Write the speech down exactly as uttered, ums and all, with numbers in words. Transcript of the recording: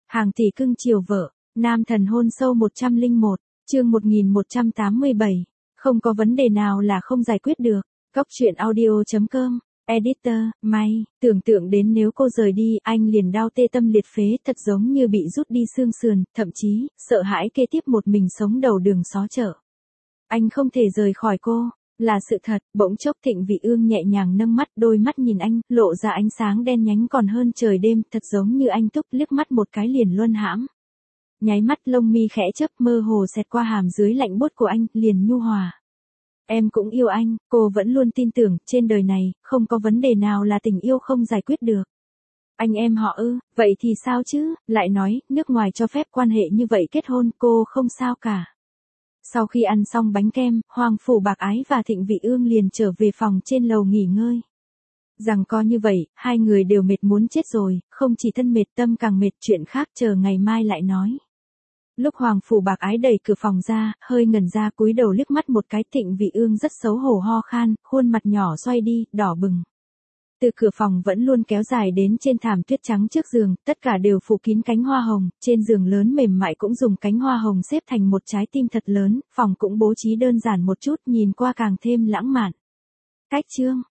Hàng tỷ cưng chiều vợ, nam thần hôn sâu một trăm lẻ một, chương một nghìn một trăm tám mươi bảy. Không có vấn đề nào là không giải quyết được. Góc truyện audio chấm com, editor, May, tưởng tượng đến nếu cô rời đi, anh liền đau tê tâm liệt phế, thật giống như bị rút đi xương sườn, thậm chí, sợ hãi kế tiếp một mình sống đầu đường xó chợ. Anh không thể rời khỏi cô, là sự thật. Bỗng chốc Thịnh Vị Ương nhẹ nhàng nâng mắt, đôi mắt nhìn anh, lộ ra ánh sáng đen nhánh còn hơn trời đêm, thật giống như anh túc liếc mắt một cái liền luân hãm. Nháy mắt lông mi khẽ chớp, mơ hồ xẹt qua hàm dưới lạnh buốt của anh, liền nhu hòa. Em cũng yêu anh, cô vẫn luôn tin tưởng, trên đời này, không có vấn đề nào là tình yêu không giải quyết được. Anh em họ ư, vậy thì sao chứ, lại nói, nước ngoài cho phép quan hệ như vậy kết hôn, cô không sao cả. Sau khi ăn xong bánh kem, Hoàng Phủ Bạc Ái và Thịnh Vị Ương liền trở về phòng trên lầu nghỉ ngơi. Rằng co như vậy, hai người đều mệt muốn chết rồi, không chỉ thân mệt tâm càng mệt, chuyện khác chờ ngày mai lại nói. Lúc Hoàng Phủ Bạc Ái đẩy cửa phòng ra, hơi ngẩn ra cúi đầu liếc mắt một cái, Thịnh Vị Ương rất xấu hổ ho khan, khuôn mặt nhỏ xoay đi, đỏ bừng. Từ cửa phòng vẫn luôn kéo dài đến trên thảm tuyết trắng trước giường, tất cả đều phủ kín cánh hoa hồng, trên giường lớn mềm mại cũng dùng cánh hoa hồng xếp thành một trái tim thật lớn, phòng cũng bố trí đơn giản một chút, nhìn qua càng thêm lãng mạn. Cách chương,